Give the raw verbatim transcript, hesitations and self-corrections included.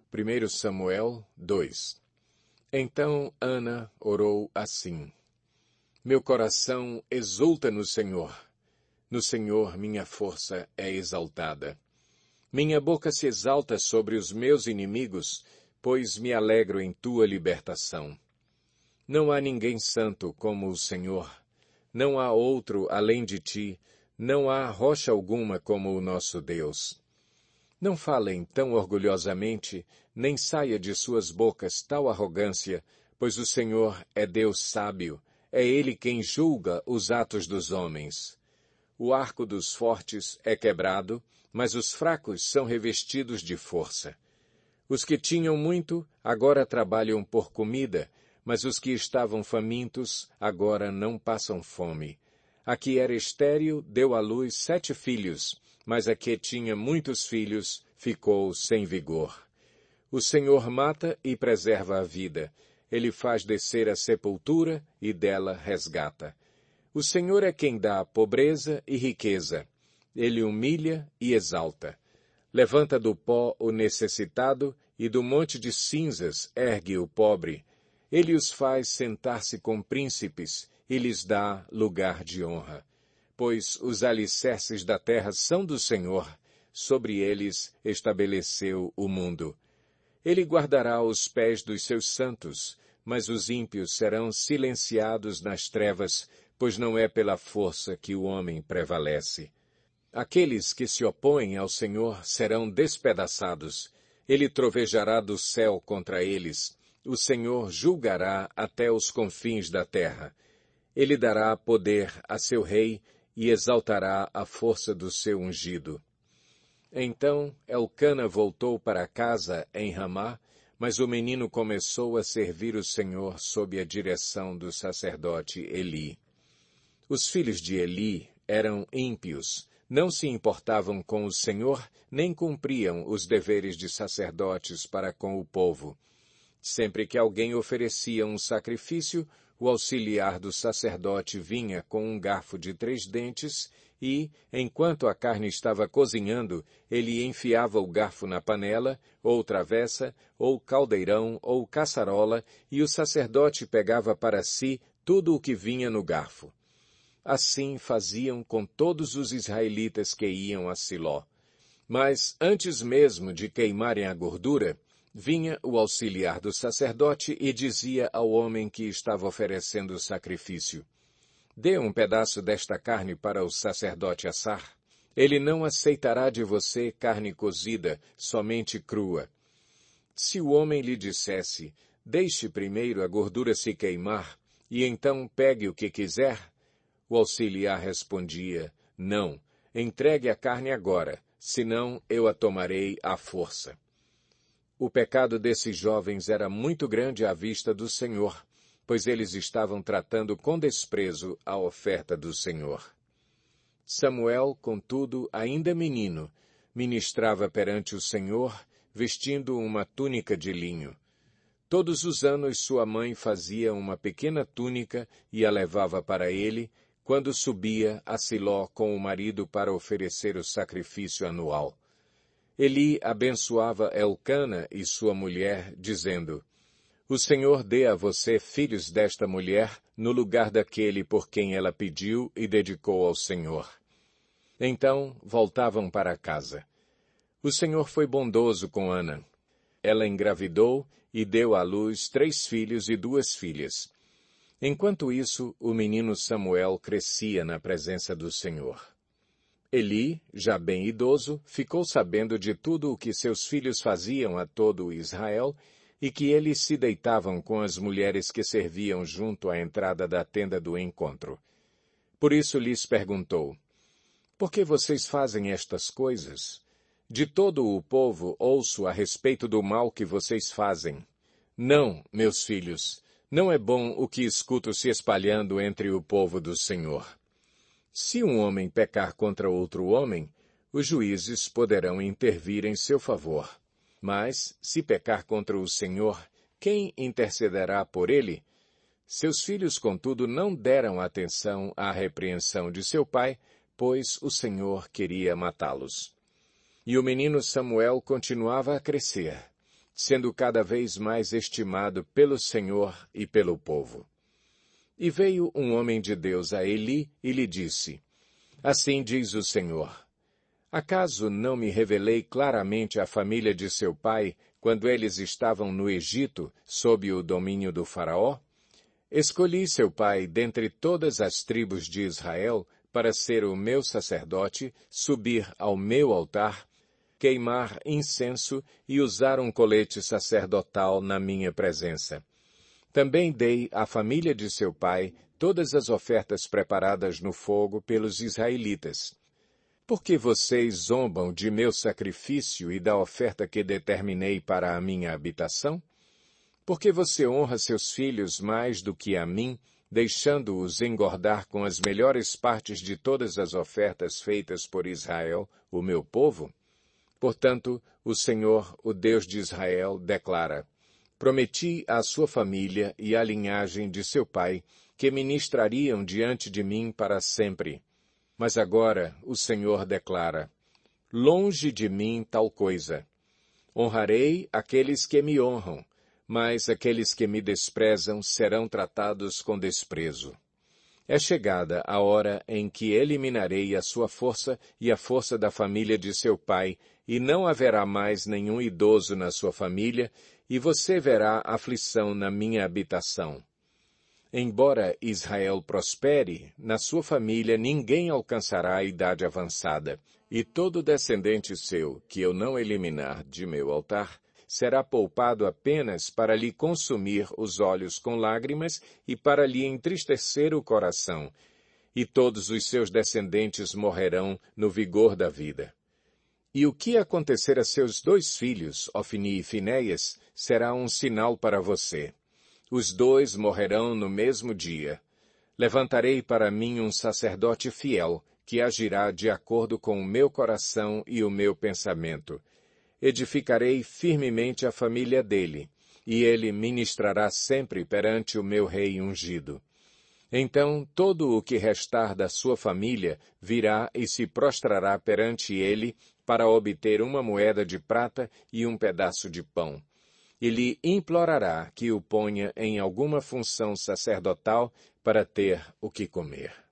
primeiro Samuel dois. Então Ana orou assim: Meu coração exulta no Senhor. No Senhor minha força é exaltada. Minha boca se exalta sobre os meus inimigos, pois me alegro em tua libertação. Não há ninguém santo como o Senhor. Não há outro além de ti. Não há rocha alguma como o nosso Deus. Não falem tão orgulhosamente, nem saia de suas bocas tal arrogância, pois o Senhor é Deus sábio, é Ele quem julga os atos dos homens. O arco dos fortes é quebrado, mas os fracos são revestidos de força. Os que tinham muito, agora trabalham por comida, mas os que estavam famintos, agora não passam fome. A que era estéril deu à luz sete filhos, mas a que tinha muitos filhos ficou sem vigor. O Senhor mata e preserva a vida. Ele faz descer a sepultura e dela resgata. O Senhor é quem dá pobreza e riqueza. Ele humilha e exalta. Levanta do pó o necessitado e do monte de cinzas ergue o pobre. Ele os faz sentar-se com príncipes e lhes dá lugar de honra. Pois os alicerces da terra são do Senhor, sobre eles estabeleceu o mundo. Ele guardará os pés dos seus santos, mas os ímpios serão silenciados nas trevas, pois não é pela força que o homem prevalece. Aqueles que se opõem ao Senhor serão despedaçados. Ele trovejará do céu contra eles. O Senhor julgará até os confins da terra. Ele dará poder a seu rei e exaltará a força do seu ungido. Então Elcana voltou para casa em Ramá, mas o menino começou a servir o Senhor sob a direção do sacerdote Eli. Os filhos de Eli eram ímpios, não se importavam com o Senhor, nem cumpriam os deveres de sacerdotes para com o povo. Sempre que alguém oferecia um sacrifício, o auxiliar do sacerdote vinha com um garfo de três dentes e, enquanto a carne estava cozinhando, ele enfiava o garfo na panela, ou travessa, ou caldeirão, ou caçarola, e o sacerdote pegava para si tudo o que vinha no garfo. Assim faziam com todos os israelitas que iam a Siló. Mas, antes mesmo de queimarem a gordura, vinha o auxiliar do sacerdote e dizia ao homem que estava oferecendo o sacrifício: Dê um pedaço desta carne para o sacerdote assar. Ele não aceitará de você carne cozida, somente crua. Se o homem lhe dissesse: Deixe primeiro a gordura se queimar, e então pegue o que quiser, o auxiliar respondia: Não, entregue a carne agora, senão eu a tomarei à força. O pecado desses jovens era muito grande à vista do Senhor, pois eles estavam tratando com desprezo a oferta do Senhor. Samuel, contudo, ainda menino, ministrava perante o Senhor, vestindo uma túnica de linho. Todos os anos sua mãe fazia uma pequena túnica e a levava para ele, quando subia a Siló com o marido para oferecer o sacrifício anual. Eli abençoava Elcana e sua mulher, dizendo: O Senhor dê a você filhos desta mulher, no lugar daquele por quem ela pediu e dedicou ao Senhor. Então voltavam para casa. O Senhor foi bondoso com Ana. Ela engravidou e deu à luz três filhos e duas filhas. Enquanto isso, o menino Samuel crescia na presença do Senhor. Eli, já bem idoso, ficou sabendo de tudo o que seus filhos faziam a todo o Israel e que eles se deitavam com as mulheres que serviam junto à entrada da tenda do encontro. Por isso lhes perguntou: Por que vocês fazem estas coisas? De todo o povo ouço a respeito do mal que vocês fazem. Não, meus filhos, não é bom o que escuto se espalhando entre o povo do Senhor. Se um homem pecar contra outro homem, os juízes poderão intervir em seu favor. Mas, se pecar contra o Senhor, quem intercederá por ele? Seus filhos, contudo, não deram atenção à repreensão de seu pai, pois o Senhor queria matá-los. E o menino Samuel continuava a crescer. sendo cada vez mais estimado pelo Senhor e pelo povo. E veio um homem de Deus a Eli e lhe disse, Assim diz o Senhor, acaso não me revelei claramente à família de seu pai, quando eles estavam no Egito, sob o domínio do faraó? Escolhi seu pai dentre todas as tribos de Israel para ser o meu sacerdote, subir ao meu altar, queimar incenso e usar um colete sacerdotal na minha presença. Também dei à família de seu pai todas as ofertas preparadas no fogo pelos israelitas. Por que vocês zombam de meu sacrifício e da oferta que determinei para a minha habitação? Porque você honra seus filhos mais do que a mim, deixando-os engordar com as melhores partes de todas as ofertas feitas por Israel, o meu povo? Portanto, o Senhor, o Deus de Israel, declara, Prometi à sua família e à linhagem de seu pai que ministrariam diante de mim para sempre. Mas agora o Senhor declara, Longe de mim tal coisa. Honrarei aqueles que me honram, mas aqueles que me desprezam serão tratados com desprezo. É chegada a hora em que eliminarei a sua força e a força da família de seu pai, e não haverá mais nenhum idoso na sua família, e você verá aflição na minha habitação. Embora Israel prospere, na sua família ninguém alcançará a idade avançada, e todo descendente seu, que eu não eliminar de meu altar, será poupado apenas para lhe consumir os olhos com lágrimas e para lhe entristecer o coração, e todos os seus descendentes morrerão no vigor da vida. E o que acontecer a seus dois filhos, Ofni e Finéias, será um sinal para você. Os dois morrerão no mesmo dia. Levantarei para mim um sacerdote fiel, que agirá de acordo com o meu coração e o meu pensamento. Edificarei firmemente a família dele, e ele ministrará sempre perante o meu rei ungido. Então todo o que restar da sua família virá e se prostrará perante ele para obter uma moeda de prata e um pedaço de pão. E lhe implorará que o ponha em alguma função sacerdotal para ter o que comer.